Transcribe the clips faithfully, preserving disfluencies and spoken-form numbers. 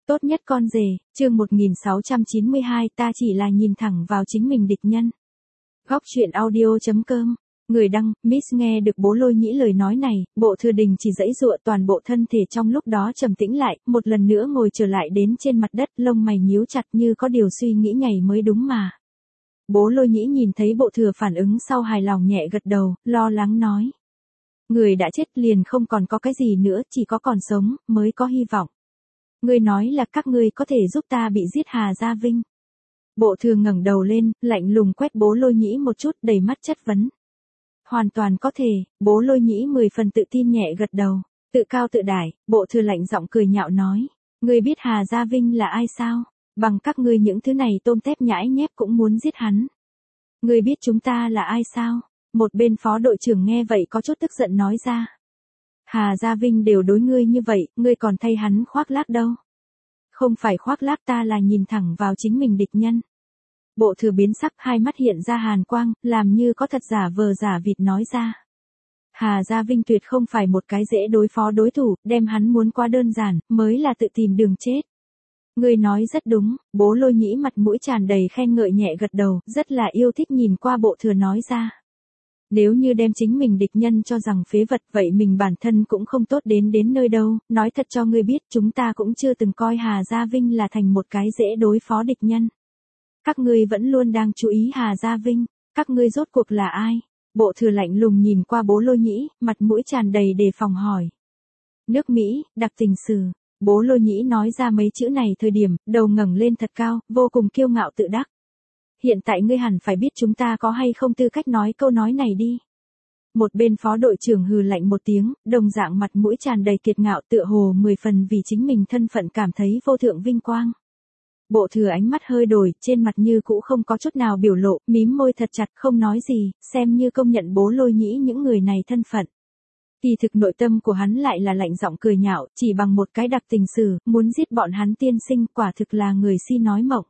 Tốt nhất con rể, chương một nghìn sáu trăm chín mươi hai ta chỉ là nhìn thẳng vào chính mình địch nhân. Góc truyện audio chấm com. Người đăng, Miss nghe được Bố Lôi Nhĩ lời nói này, Bộ Thừa Đình chỉ giãy giụa toàn bộ thân thể trong lúc đó trầm tĩnh lại, một lần nữa ngồi trở lại đến trên mặt đất, lông mày nhíu chặt như có điều suy nghĩ ngày mới đúng mà. Bố Lôi Nhĩ nhìn thấy Bộ Thừa phản ứng sau hài lòng nhẹ gật đầu, lo lắng nói. Người đã chết liền không còn có cái gì nữa, chỉ có còn sống, mới có hy vọng. Ngươi nói là các ngươi có thể giúp ta bị giết Hà Gia Vinh. Bộ Thừa ngẩng đầu lên, lạnh lùng quét Bố Lôi Nhĩ một chút, đầy mắt chất vấn. Hoàn toàn có thể, Bố Lôi Nhĩ mười phần tự tin nhẹ gật đầu, tự cao tự đại, Bộ Thừa lạnh giọng cười nhạo nói. Ngươi biết Hà Gia Vinh là ai sao? Bằng các ngươi những thứ này tôm tép nhãi nhép cũng muốn giết hắn. Ngươi biết chúng ta là ai sao? Một bên phó đội trưởng nghe vậy có chút tức giận nói ra. Hà Gia Vinh đều đối ngươi như vậy, ngươi còn thay hắn khoác lác đâu. Không phải khoác lác, ta là nhìn thẳng vào chính mình địch nhân. Bộ Thừa biến sắc, hai mắt hiện ra hàn quang, làm như có thật giả vờ giả vịt nói ra. Hà Gia Vinh tuyệt không phải một cái dễ đối phó đối thủ, đem hắn muốn quá đơn giản, mới là tự tìm đường chết. Ngươi nói rất đúng, Bố Lôi Nhĩ mặt mũi tràn đầy khen ngợi nhẹ gật đầu, rất là yêu thích nhìn qua Bộ Thừa nói ra. Nếu như đem chính mình địch nhân cho rằng phế vật vậy mình bản thân cũng không tốt đến đến nơi đâu, nói thật cho ngươi biết chúng ta cũng chưa từng coi Hà Gia Vinh là thành một cái dễ đối phó địch nhân. Các ngươi vẫn luôn đang chú ý Hà Gia Vinh, các ngươi rốt cuộc là ai? Bộ Thừa lạnh lùng nhìn qua Bố Lôi Nhĩ, mặt mũi tràn đầy đề phòng hỏi. Nước Mỹ, đặc tình sử. Bố Lôi Nhĩ nói ra mấy chữ này thời điểm, đầu ngẩng lên thật cao, vô cùng kiêu ngạo tự đắc. Hiện tại ngươi hẳn phải biết chúng ta có hay không tư cách nói câu nói này đi. Một bên phó đội trưởng hừ lạnh một tiếng, đồng dạng mặt mũi tràn đầy kiệt ngạo tựa hồ mười phần vì chính mình thân phận cảm thấy vô thượng vinh quang. Bộ Thừa ánh mắt hơi đổi, trên mặt như cũ không có chút nào biểu lộ, mím môi thật chặt không nói gì, xem như công nhận Bố Lôi Nhĩ những người này thân phận. Kỳ thực nội tâm của hắn lại là lạnh giọng cười nhạo, chỉ bằng một cái đặc tình sử, muốn giết bọn hắn tiên sinh, quả thực là người si nói mộng.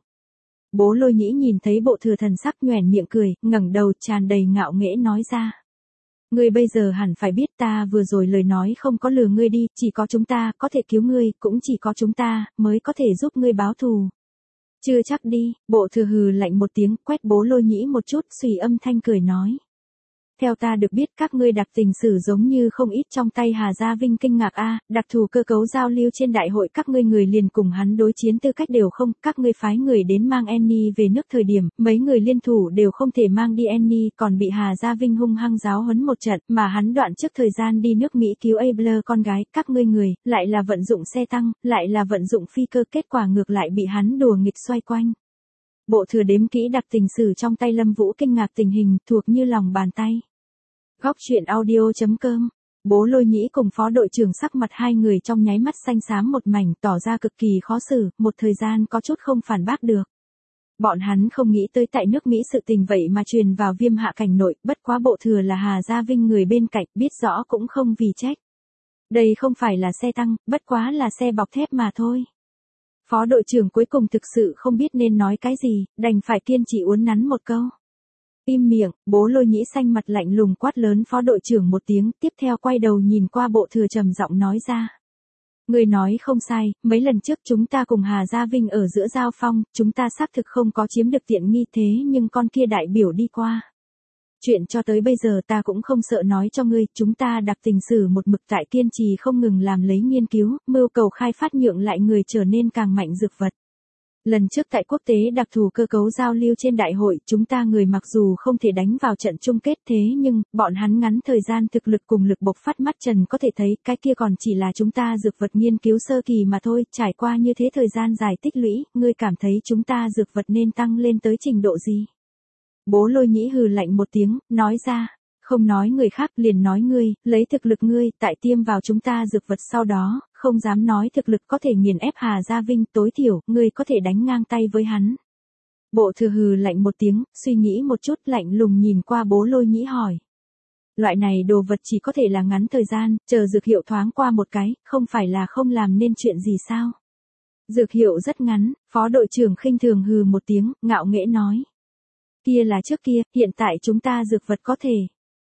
Bố Lôi Nhĩ nhìn thấy Bộ Thừa thần sắc nhoẻn miệng cười, ngẩng đầu tràn đầy ngạo nghễ nói ra. Ngươi bây giờ hẳn phải biết ta vừa rồi lời nói không có lừa ngươi đi, chỉ có chúng ta có thể cứu ngươi, cũng chỉ có chúng ta mới có thể giúp ngươi báo thù. Chưa chắc đi, Bộ Thừa hừ lạnh một tiếng, quét Bố Lôi Nhĩ một chút, suy âm thanh cười nói. Theo ta được biết các ngươi đặc tình sử giống như không ít trong tay Hà Gia Vinh kinh ngạc a, đặc thù cơ cấu giao lưu trên đại hội các ngươi người liền cùng hắn đối chiến tư cách đều không, các ngươi phái người đến mang Annie về nước thời điểm, mấy người liên thủ đều không thể mang đi Annie, còn bị Hà Gia Vinh hung hăng giáo huấn một trận, mà hắn đoạn trước thời gian đi nước Mỹ cứu Abler con gái, các ngươi người, lại là vận dụng xe tăng, lại là vận dụng phi cơ, kết quả ngược lại bị hắn đùa nghịch xoay quanh. Bộ Thừa đếm kỹ đặc tình sử trong tay Lâm Vũ kinh ngạc tình hình, thuộc như lòng bàn tay. Góc truyện audio chấm com. Bố Lôi Nhĩ cùng phó đội trưởng sắc mặt hai người trong nháy mắt xanh xám một mảnh, tỏ ra cực kỳ khó xử, một thời gian có chút không phản bác được. Bọn hắn không nghĩ tới tại nước Mỹ sự tình vậy mà truyền vào Viêm Hạ cảnh nội, bất quá Bộ Thừa là Hà Gia Vinh người bên cạnh, biết rõ cũng không vì trách. Đây không phải là xe tăng, bất quá là xe bọc thép mà thôi. Phó đội trưởng cuối cùng thực sự không biết nên nói cái gì, đành phải kiên trì uốn nắn một câu. Im miệng, Bố Lôi Nhĩ xanh mặt lạnh lùng quát lớn phó đội trưởng một tiếng, tiếp theo quay đầu nhìn qua Bộ Thừa trầm giọng nói ra. Người nói không sai, mấy lần trước chúng ta cùng Hà Gia Vinh ở giữa giao phong, chúng ta xác thực không có chiếm được tiện nghi thế nhưng con kia đại biểu đi qua. Chuyện cho tới bây giờ ta cũng không sợ nói cho ngươi, chúng ta đặc tình sử một mực tại kiên trì không ngừng làm lấy nghiên cứu, mưu cầu khai phát nhượng lại người trở nên càng mạnh dược vật. Lần trước tại quốc tế đặc thù cơ cấu giao lưu trên đại hội, chúng ta người mặc dù không thể đánh vào trận chung kết thế nhưng, bọn hắn ngắn thời gian thực lực cùng lực bộc phát mắt trần có thể thấy, cái kia còn chỉ là chúng ta dược vật nghiên cứu sơ kỳ mà thôi, trải qua như thế thời gian dài tích lũy, ngươi cảm thấy chúng ta dược vật nên tăng lên tới trình độ gì? Bố Lôi Nhĩ hừ lạnh một tiếng, nói ra. Không nói người khác liền nói ngươi, lấy thực lực ngươi, tại tiêm vào chúng ta dược vật sau đó, không dám nói thực lực có thể nghiền ép Hà Gia Vinh, tối thiểu, ngươi có thể đánh ngang tay với hắn. Bộ Thừa hừ lạnh một tiếng, suy nghĩ một chút lạnh lùng nhìn qua Bố Lôi Nhĩ hỏi. Loại này đồ vật chỉ có thể là ngắn thời gian, chờ dược hiệu thoáng qua một cái, không phải là không làm nên chuyện gì sao? Dược hiệu rất ngắn, phó đội trưởng khinh thường hừ một tiếng, ngạo nghễ nói. Kia là trước kia, hiện tại chúng ta dược vật có thể.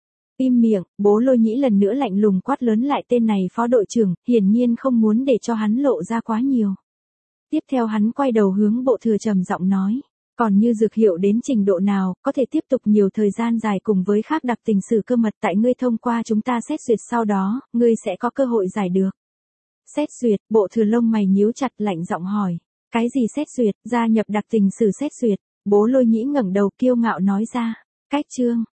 Im miệng, Bố Lôi Nhĩ lần nữa lạnh lùng quát lớn lại tên này phó đội trưởng, hiển nhiên không muốn để cho hắn lộ ra quá nhiều. Tiếp theo hắn quay đầu hướng bộ thừa trầm giọng nói. Còn như dược hiệu đến trình độ nào, có thể tiếp tục nhiều thời gian dài cùng với khác đặc tình sử cơ mật tại ngươi thông qua chúng ta xét duyệt sau đó, ngươi sẽ có cơ hội giải được. Xét duyệt, bộ thừa lông mày nhíu chặt lạnh giọng hỏi. Cái gì xét duyệt, gia nhập đặc tình sử xét duyệt, Bố Lôi Nhĩ ngẩng đầu kiêu ngạo nói ra. Cách chương.